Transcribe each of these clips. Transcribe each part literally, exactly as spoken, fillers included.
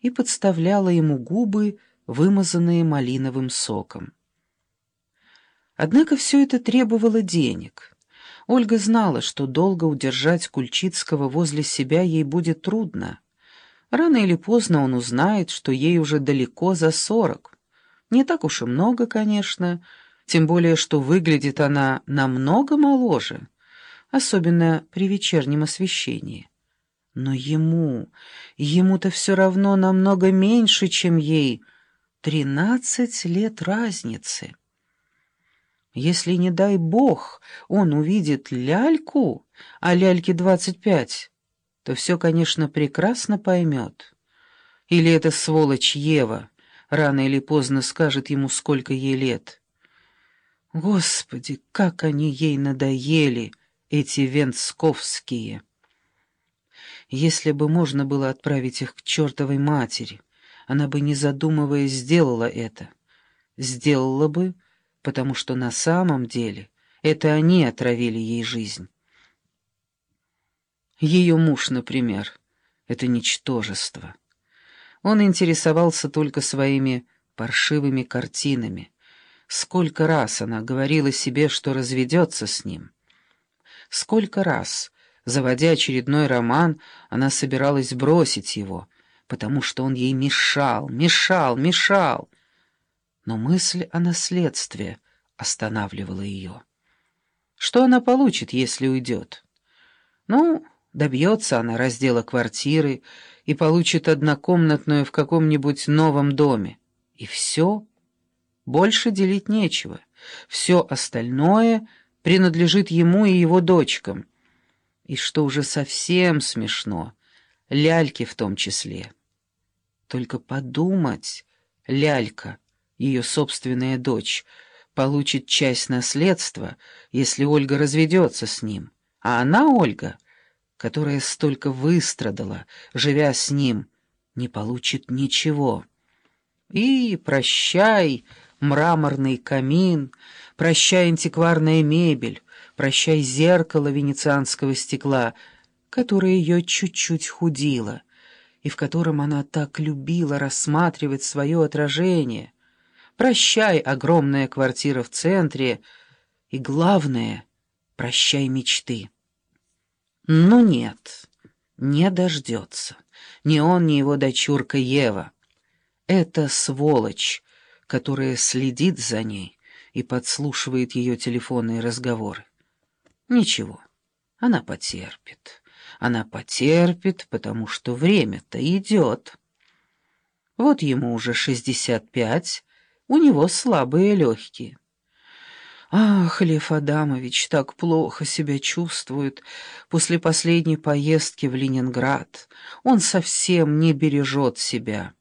и подставляла ему губы, вымазанные малиновым соком. Однако все это требовало денег. Ольга знала, что долго удержать Кульчицкого возле себя ей будет трудно. Рано или поздно он узнает, что ей уже далеко за сорок. Не так уж и много, конечно, тем более, что выглядит она намного моложе, особенно при вечернем освещении. Но ему, ему-то все равно намного меньше, чем ей, тринадцать лет разницы. Если, не дай бог, он увидит ляльку, а ляльке двадцать пять, то все, конечно, прекрасно поймет. Или эта сволочь Ева рано или поздно скажет ему, сколько ей лет. Господи, как они ей надоели, эти венцковские! Если бы можно было отправить их к чертовой матери, она бы, не задумываясь, сделала это. Сделала бы, потому что на самом деле это они отравили ей жизнь. Ее муж, например, это ничтожество. Он интересовался только своими паршивыми картинами. Сколько раз она говорила себе, что разведется с ним. Сколько раз, заводя очередной роман, она собиралась бросить его, потому что он ей мешал, мешал, мешал. Но мысль о наследстве останавливала ее. Что она получит, если уйдет? Ну, добьется она раздела квартиры и получит однокомнатную в каком-нибудь новом доме. И все. Больше делить нечего. Все остальное принадлежит ему и его дочкам. И что уже совсем смешно, ляльке в том числе. Только подумать, лялька, ее собственная дочь, получит часть наследства, если Ольга разведется с ним. А она, Ольга, которая столько выстрадала, живя с ним, не получит ничего. И прощай, мраморный камин, прощай, антикварная мебель, прощай, зеркало венецианского стекла, которое ее чуть-чуть худило, и в котором она так любила рассматривать свое отражение. Прощай, огромная квартира в центре, и, главное, прощай мечты. Но нет, не дождется. Ни он, ни его дочурка Ева. Это сволочь, которая следит за ней и подслушивает ее телефонные разговоры. Ничего, она потерпит. Она потерпит, потому что время-то идет. Вот ему уже шестьдесят пять, у него слабые легкие. Ах, Лев Адамович так плохо себя чувствует после последней поездки в Ленинград. Он совсем не бережет себя.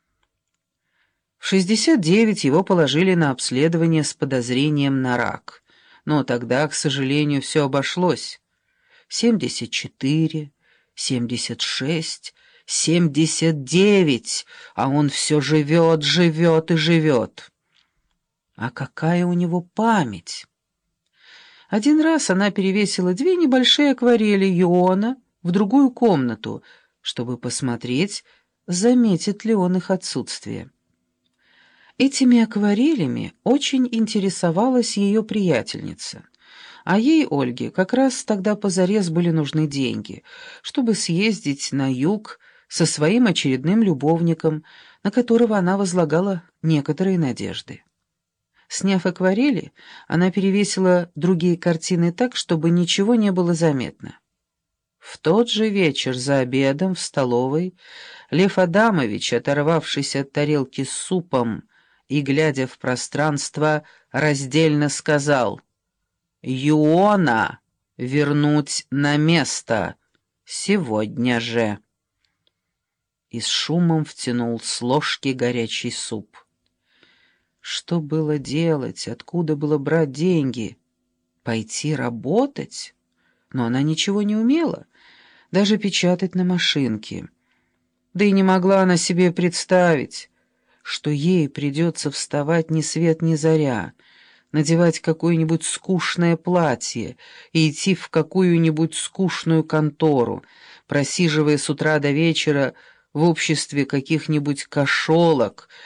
В шестьдесят девять его положили на обследование с подозрением на рак. Но тогда, к сожалению, все обошлось. семьдесят четыре, семьдесят шесть, семьдесят девять, а он все живет, живет и живет. А какая у него память! Один раз она перевесила две небольшие акварели Йоана в другую комнату, чтобы посмотреть, заметит ли он их отсутствие. Этими акварелями очень интересовалась ее приятельница, а ей, Ольге, как раз тогда позарез были нужны деньги, чтобы съездить на юг со своим очередным любовником, на которого она возлагала некоторые надежды. Сняв акварели, она перевесила другие картины так, чтобы ничего не было заметно. В тот же вечер за обедом в столовой Лев Адамович, оторвавшись от тарелки с супом и, глядя в пространство, раздельно сказал: «Юона вернуть на место сегодня же!» И с шумом втянул с ложки горячий суп. Что было делать, откуда было брать деньги? Пойти работать? Но она ничего не умела, даже печатать на машинке. Да и не могла она себе представить, что ей придется вставать ни свет ни заря, надевать какое-нибудь скучное платье и идти в какую-нибудь скучную контору, просиживая с утра до вечера в обществе каких-нибудь кошелок,